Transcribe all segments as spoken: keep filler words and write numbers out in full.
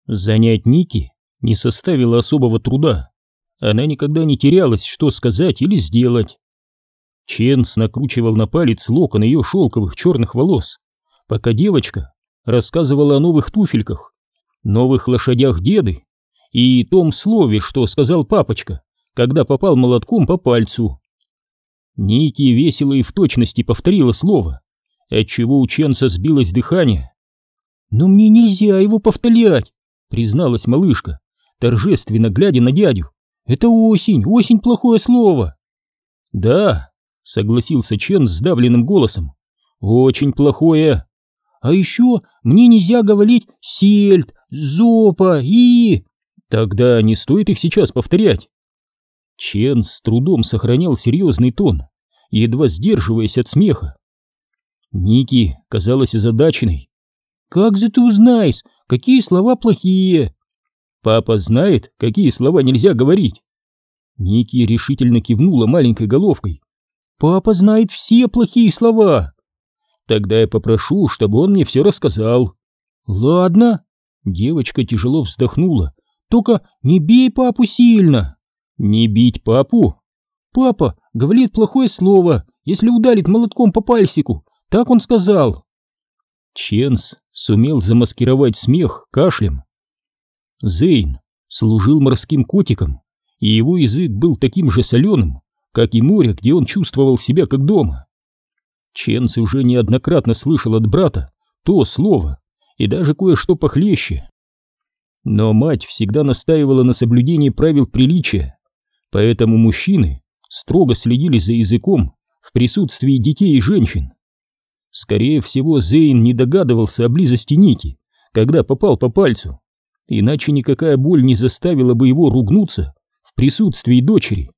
Занять Ники не составило особого труда. Она никогда не терялась, что сказать или сделать. Ченс накручивал на палец локон ее шелковых черных волос, пока девочка рассказывала о новых туфельках, новых лошадях деды и том слове, что сказал папочка, когда попал молотком по пальцу. Ники весело и в точности повторила слово, отчего у Ченса сбилось дыхание. «Но мне нельзя его повторять», — призналась малышка, торжественно глядя на дядю. «Это осень, осень — плохое слово». «Да», — согласился Ченс сдавленным голосом, — «очень плохое. А еще мне нельзя говорить сельдь, зопа и...» «Тогда не стоит их сейчас повторять». Ченс с трудом сохранял серьезный тон, едва сдерживаясь от смеха. Ники казалась озадаченной. «Как же ты узнаешь, какие слова плохие?» «Папа знает, какие слова нельзя говорить». Ники решительно кивнула маленькой головкой. «Папа знает все плохие слова». «Тогда я попрошу, чтобы он мне все рассказал». «Ладно». Девочка тяжело вздохнула. «Только не бей папу сильно». «Не бить папу?» «Папа говорит плохое слово, если ударит молотком по пальчику. Так он сказал». Ченс сумел замаскировать смех кашлем. Зейн служил морским котиком, и его язык был таким же соленым, как и море, где он чувствовал себя как дома. Ченс уже неоднократно слышал от брата то слово и даже кое-что похлеще. Но мать всегда настаивала на соблюдении правил приличия, поэтому мужчины строго следили за языком в присутствии детей и женщин. Скорее всего, Зейн не догадывался о близости Ники, когда попал по пальцу, иначе никакая боль не заставила бы его ругнуться в присутствии дочери.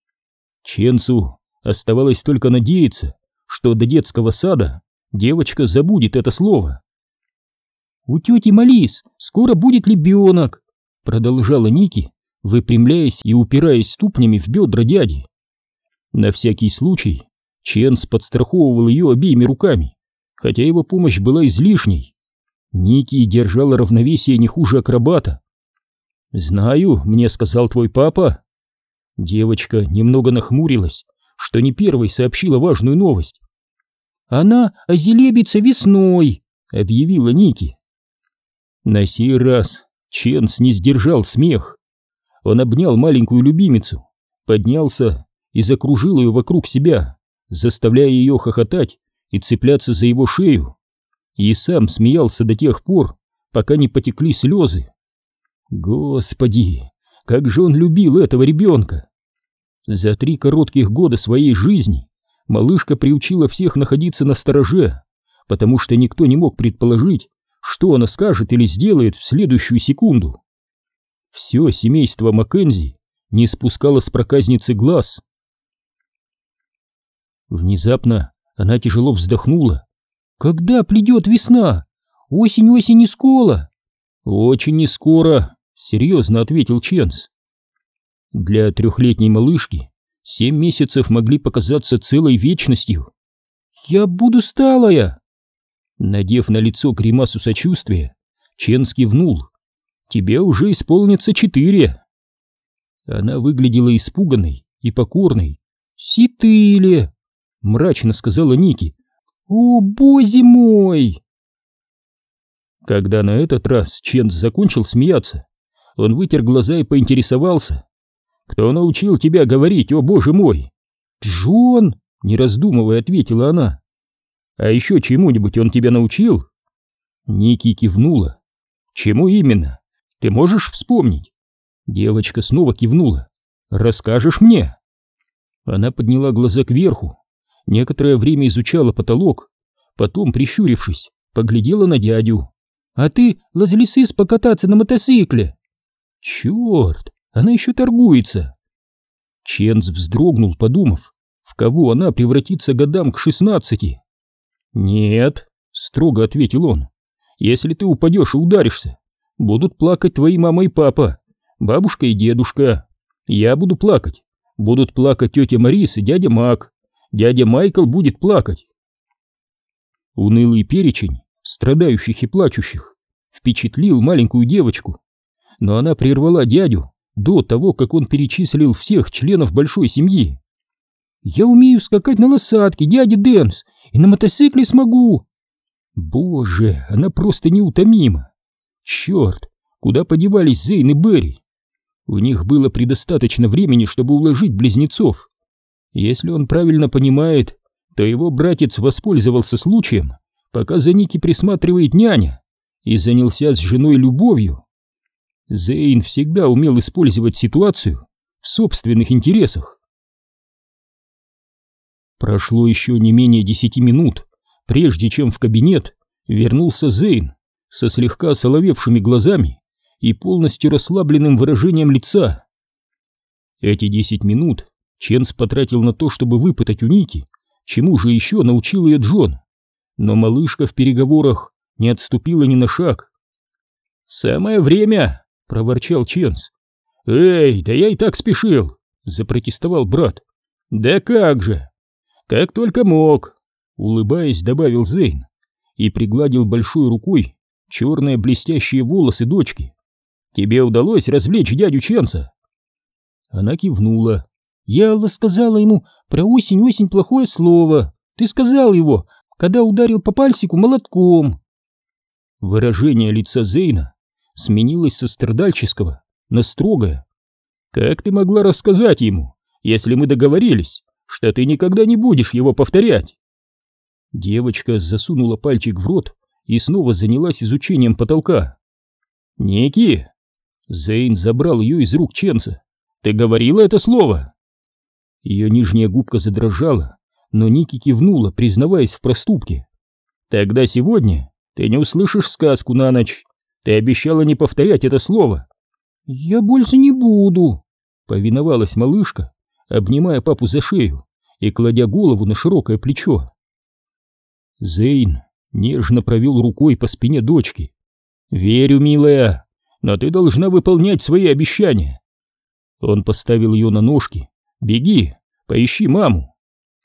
Ченсу оставалось только надеяться, что до детского сада девочка забудет это слово. «У тети Малис скоро будет ребенок», — продолжала Ники, выпрямляясь и упираясь ступнями в бедра дяди. На всякий случай Ченс подстраховывал ее обеими руками, хотя его помощь была излишней. Ники держала равновесие не хуже акробата. «Знаю, мне сказал твой папа». Девочка немного нахмурилась, что не первой сообщила важную новость. «Она озелебится весной», — объявила Ники. На сей раз Ченс не сдержал смех. Он обнял маленькую любимицу, поднялся и закружил ее вокруг себя, заставляя ее хохотать и цепляться за его шею, и сам смеялся до тех пор, пока не потекли слезы. Господи, как же он любил этого ребенка! За три коротких года своей жизни малышка приучила всех находиться настороже, потому что никто не мог предположить, что она скажет или сделает в следующую секунду. Все семейство Маккензи не спускало с проказницы глаз. Внезапно она тяжело вздохнула. «Когда придет весна? Осень, осень и скоро!» «Очень не скоро», — серьезно ответил Ченс. Для трехлетней малышки семь месяцев могли показаться целой вечностью. «Я буду сталая!» Надев на лицо гримасу сочувствия, Ченс кивнул. «Тебе уже исполнится четыре». Она выглядела испуганной и покорной. «Ситыле!» — мрачно сказала Ники. «О, боже мой!» Когда на этот раз Ченс закончил смеяться, он вытер глаза и поинтересовался. «Кто научил тебя говорить, о боже мой?» «Джон!» — не раздумывая ответила она. «А еще чему-нибудь он тебя научил?» Ники кивнула. «Чему именно? Ты можешь вспомнить?» Девочка снова кивнула. «Расскажешь мне?» Она подняла глаза кверху, некоторое время изучала потолок, потом, прищурившись, поглядела на дядю. «А ты лазлисыс покататься на мотоцикле?» «Черт, она еще торгуется!» Ченс вздрогнул, подумав, в кого она превратится годам к шестнадцати. «Нет», — строго ответил он, — «если ты упадешь и ударишься, будут плакать твои мама и папа, бабушка и дедушка. Я буду плакать, будут плакать тетя Марис и дядя Мак, дядя Майкл будет плакать». Унылый перечень страдающих и плачущих впечатлил маленькую девочку. но она прервала дядю до того, как он перечислил всех членов большой семьи. «Я умею скакать на лошадке, дядя Дэнс, и на мотоцикле смогу!» Боже, она просто неутомима! Черт, куда подевались Зейн и Берри? У них было предостаточно времени, чтобы уложить близнецов. Если он правильно понимает, то его братец воспользовался случаем, пока за Ники присматривает няня, и занялся с женой любовью. Зейн всегда умел использовать ситуацию в собственных интересах. Прошло еще не менее десяти минут, прежде чем в кабинет вернулся Зейн со слегка осоловевшими глазами и полностью расслабленным выражением лица. Эти десять минут Ченс потратил на то, чтобы выпытать у Ники, чему же еще научил ее Джон, но малышка в переговорах не отступила ни на шаг. «Самое время!» — проворчал Ченс. «Эй, да я и так спешил!» — запротестовал брат. «Да как же! Как только мог!» — улыбаясь, добавил Зейн и пригладил большой рукой черные блестящие волосы дочки. «Тебе удалось развлечь дядю Ченса?» Она кивнула. «Я сказала ему про осень-осень плохое слово. Ты сказал его, когда ударил по пальчику молотком». Выражение лица Зейна сменилось со страдальческого на строгое. «Как ты могла рассказать ему, если мы договорились, что ты никогда не будешь его повторять?» Девочка засунула пальчик в рот и снова занялась изучением потолка. «Ники!» Зейн забрал ее из рук Ченса. «Ты говорила это слово?» Ее нижняя губка задрожала, но Ники кивнула, признаваясь в проступке. «Тогда сегодня ты не услышишь сказку на ночь. Ты обещала не повторять это слово». «Я больше не буду», — повиновалась малышка, обнимая папу за шею и кладя голову на широкое плечо. Зейн нежно провел рукой по спине дочки. «Верю, милая, но ты должна выполнять свои обещания». Он поставил ее на ножки. «Беги, поищи маму».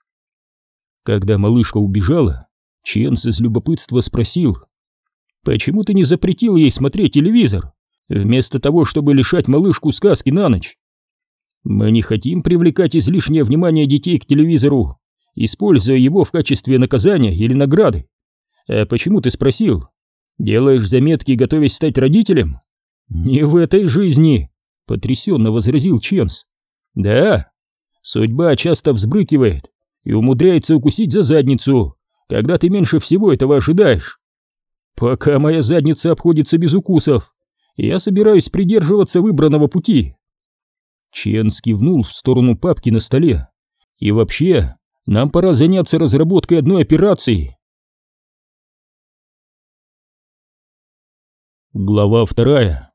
Когда малышка убежала, Ченс из любопытства спросил: «Почему ты не запретил ей смотреть телевизор, вместо того, чтобы лишать малышку сказки на ночь?» «Мы не хотим привлекать излишнее внимание детей к телевизору, используя его в качестве наказания или награды. А почему ты спросил? Делаешь заметки, готовясь стать родителем?» «Не в этой жизни», — потрясенно возразил Ченс. «Да, судьба часто взбрыкивает и умудряется укусить за задницу, когда ты меньше всего этого ожидаешь. Пока моя задница обходится без укусов, я собираюсь придерживаться выбранного пути». Ченс кивнул в сторону папки на столе. «И вообще, нам пора заняться разработкой одной операции». Глава вторая.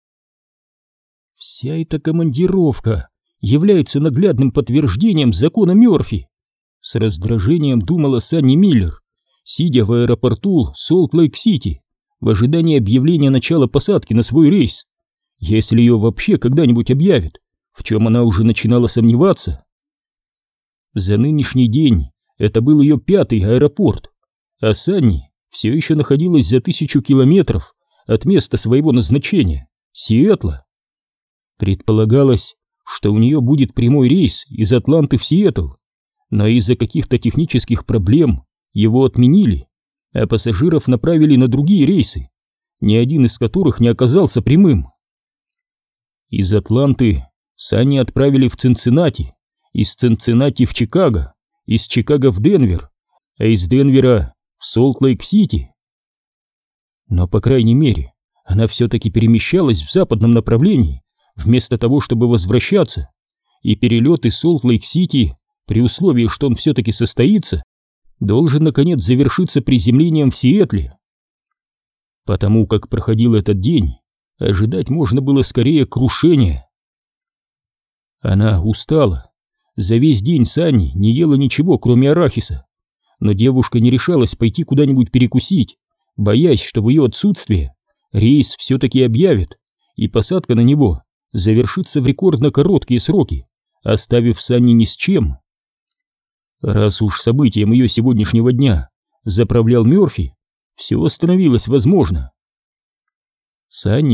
Вся эта командировка является наглядным подтверждением закона Мёрфи. С раздражением думала Санни Миллер, сидя в аэропорту Солт-Лейк-Сити в ожидании объявления начала посадки на свой рейс, если ее вообще когда-нибудь объявят, в чем она уже начинала сомневаться. За нынешний день это был ее пятый аэропорт, а Санни все еще находилась за тысячу километров от места своего назначения — Сиэтла. Предполагалось, что у нее будет прямой рейс из Атланты в Сиэтл, но из-за каких-то технических проблем его отменили, а пассажиров направили на другие рейсы, ни один из которых не оказался прямым. Из Атланты Санни отправили в Цинциннати, из Цинциннати в Чикаго, из Чикаго в Денвер, а из Денвера в Солт-Лейк-Сити. Но, по крайней мере, она все-таки перемещалась в западном направлении, вместо того, чтобы возвращаться, и перелет из Солт-Лейк-Сити, при условии, что он все-таки состоится, должен, наконец, завершиться приземлением в Сиэтле. Потому как проходил этот день, ожидать можно было скорее крушения. Она устала. За весь день Санни не ела ничего, кроме арахиса, но девушка не решалась пойти куда-нибудь перекусить, боясь, что в ее отсутствие рейс все-таки объявят, и посадка на него завершится в рекордно короткие сроки, оставив Санни ни с чем. Раз уж событием ее сегодняшнего дня заправлял Мёрфи, все становилось возможно. Санни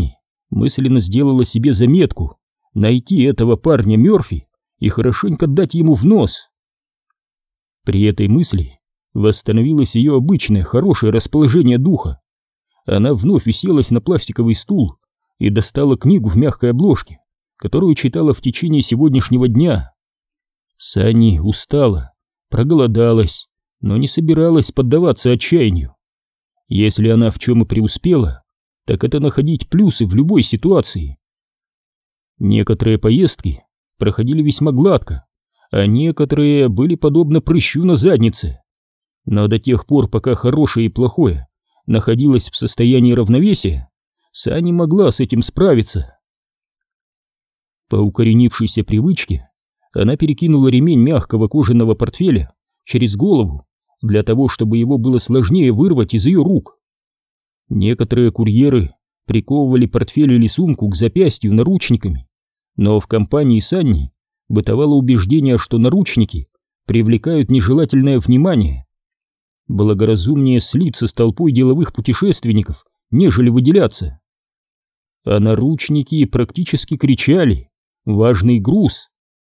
мысленно сделала себе заметку найти этого парня Мёрфи и хорошенько дать ему в нос. При этой мысли восстановилось ее обычное хорошее расположение духа. Она вновь уселась на пластиковый стул и достала книгу в мягкой обложке, которую читала в течение сегодняшнего дня. Санни устала, проголодалась, но не собиралась поддаваться отчаянию. Если она в чем и преуспела, так это находить плюсы в любой ситуации. Некоторые поездки проходили весьма гладко, а некоторые были подобны прыщу на заднице. Но до тех пор, пока хорошее и плохое находилось в состоянии равновесия, Санни могла с этим справиться. По укоренившейся привычке она перекинула ремень мягкого кожаного портфеля через голову, для того, чтобы его было сложнее вырвать из ее рук. Некоторые курьеры приковывали портфель или сумку к запястью наручниками, но в компании Санни бытовало убеждение, что наручники привлекают нежелательное внимание. Благоразумнее слиться с толпой деловых путешественников, нежели выделяться. А наручники практически кричали: «Важный груз!».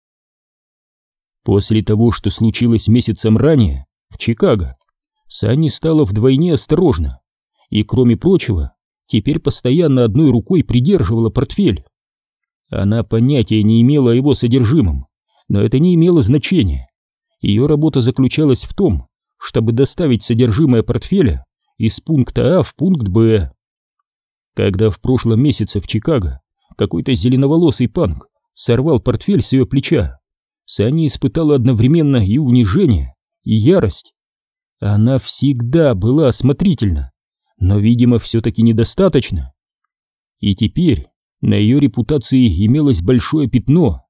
После того, что случилось месяцем ранее в Чикаго, Санни стала вдвойне осторожна и, кроме прочего, теперь постоянно одной рукой придерживала портфель. Она понятия не имела о его содержимом, но это не имело значения. Ее работа заключалась в том, чтобы доставить содержимое портфеля из пункта А в пункт Б. Когда в прошлом месяце в Чикаго какой-то зеленоволосый панк сорвал портфель с ее плеча, Санни испытала одновременно и унижение, и ярость. Она всегда была осмотрительна, но, видимо, все-таки недостаточно. И теперь на ее репутации имелось большое пятно.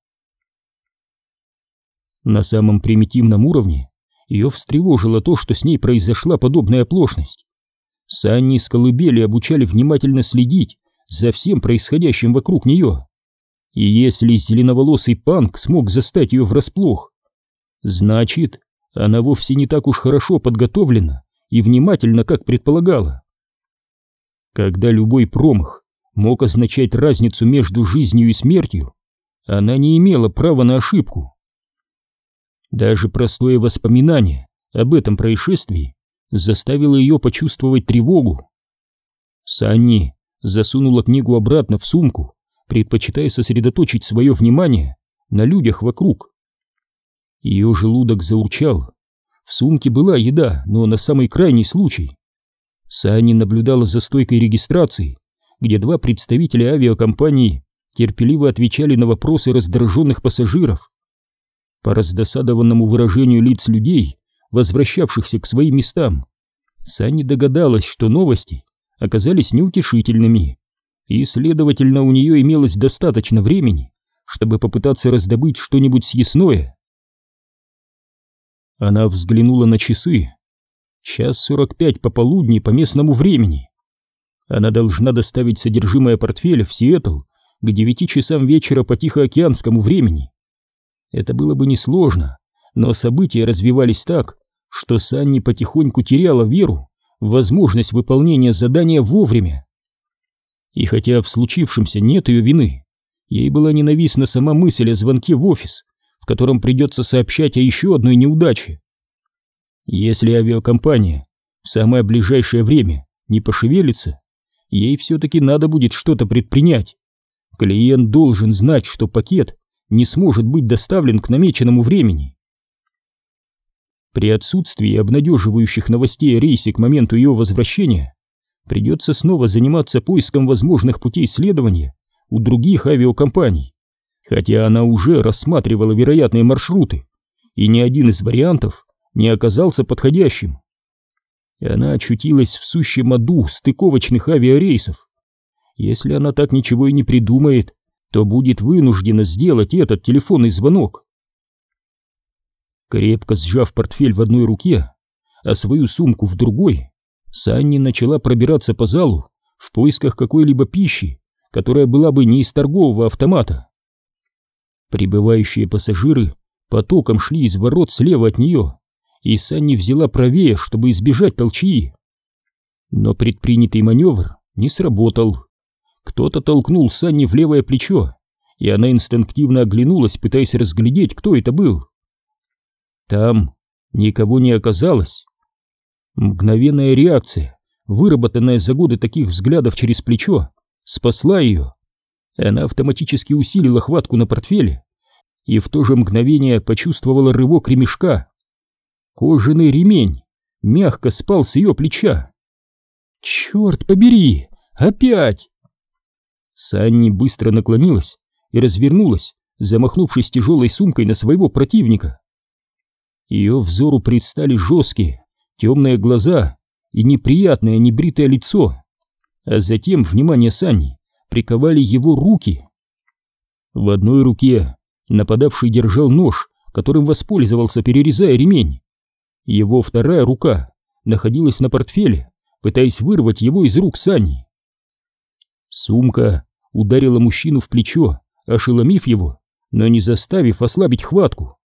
На самом примитивном уровне ее встревожило то, что с ней произошла подобная оплошность. Санни с колыбели обучали внимательно следить за всем происходящим вокруг нее. И если зеленоволосый панк смог застать ее врасплох, значит, она вовсе не так уж хорошо подготовлена и внимательна, как предполагала. Когда любой промах мог означать разницу между жизнью и смертью, она не имела права на ошибку. Даже простое воспоминание об этом происшествии заставило ее почувствовать тревогу. Санни засунула книгу обратно в сумку, предпочитая сосредоточить свое внимание на людях вокруг. Ее желудок заурчал. В сумке была еда, но на самый крайний случай. Санни наблюдала за стойкой регистрации, где два представителя авиакомпании терпеливо отвечали на вопросы раздраженных пассажиров. По раздосадованному выражению лиц людей, возвращавшихся к своим местам, Санни догадалась, что новости оказались неутешительными, и, следовательно, у нее имелось достаточно времени, чтобы попытаться раздобыть что-нибудь съестное. Она взглянула на часы. Час сорок пять пополудни по местному времени. Она должна доставить содержимое портфеля в Сиэтл к девяти часам вечера по тихоокеанскому времени. Это было бы несложно, но события развивались так, что Санни потихоньку теряла веру в возможность выполнения задания вовремя. И хотя в случившемся нет ее вины, ей была ненавистна сама мысль о звонке в офис, в котором придется сообщать о еще одной неудаче. Если авиакомпания в самое ближайшее время не пошевелится, ей все-таки надо будет что-то предпринять. Клиент должен знать, что пакет не сможет быть доставлен к намеченному времени. При отсутствии обнадеживающих новостей о рейсе к моменту ее возвращения придется снова заниматься поиском возможных путей следования у других авиакомпаний, хотя она уже рассматривала вероятные маршруты, и ни один из вариантов не оказался подходящим. Она очутилась в сущем аду стыковочных авиарейсов. Если она так ничего и не придумает, то будет вынуждена сделать этот телефонный звонок. Крепко сжав портфель в одной руке, а свою сумку в другой, Санни начала пробираться по залу в поисках какой-либо пищи, которая была бы не из торгового автомата. Прибывающие пассажиры потоком шли из ворот слева от нее, и Санни взяла правее, чтобы избежать толчии. Но предпринятый маневр не сработал. Кто-то толкнул Санни в левое плечо, и она инстинктивно оглянулась, пытаясь разглядеть, кто это был. Там никого не оказалось. Мгновенная реакция, выработанная за годы таких взглядов через плечо, спасла ее. Она автоматически усилила хватку на портфеле и в то же мгновение почувствовала рывок ремешка. Кожаный ремень мягко спал с ее плеча. «Черт побери! Опять!» Санни быстро наклонилась и развернулась, замахнувшись тяжелой сумкой на своего противника. Ее взору предстали жесткие, темные глаза и неприятное небритое лицо, а затем внимание Санни приковали его руки. В одной руке нападавший держал нож, которым воспользовался, перерезая ремень. Его вторая рука находилась на портфеле, пытаясь вырвать его из рук Санни. Сумка ударила мужчину в плечо, ошеломив его, но не заставив ослабить хватку.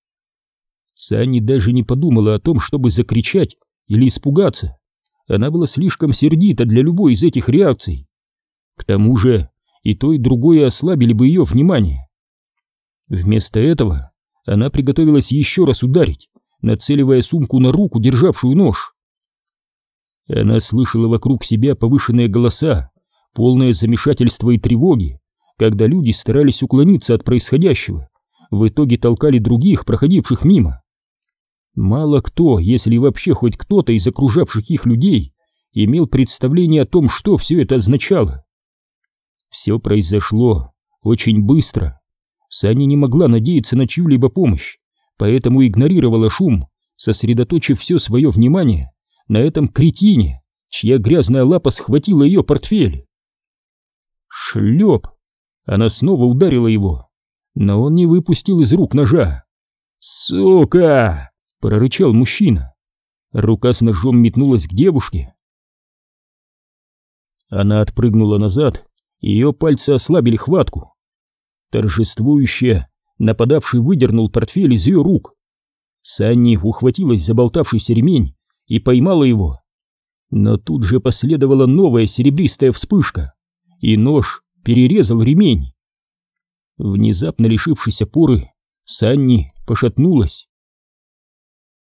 Санни даже не подумала о том, чтобы закричать или испугаться. Она была слишком сердита для любой из этих реакций. К тому же и то, и другое ослабили бы ее внимание. Вместо этого она приготовилась еще раз ударить, нацеливая сумку на руку, державшую нож. Она слышала вокруг себя повышенные голоса, полное замешательство и тревоги, когда люди старались уклониться от происходящего, в итоге толкали других, проходивших мимо. Мало кто, если вообще хоть кто-то из окружавших их людей, имел представление о том, что все это означало. Все произошло очень быстро. Санни не могла надеяться на чью-либо помощь, поэтому игнорировала шум, сосредоточив все свое внимание на этом кретине, чья грязная лапа схватила ее портфель. Шлеп! Она снова ударила его, но он не выпустил из рук ножа. «Сука!» — прорычал мужчина. Рука с ножом метнулась к девушке. Она отпрыгнула назад, и ее пальцы ослабили хватку. Торжествующе нападавший выдернул портфель из ее рук. Санни ухватилась за болтавшийся ремень и поймала его. Но тут же последовала новая серебристая вспышка, и нож перерезал ремень. Внезапно лишившись опоры, Санни пошатнулась.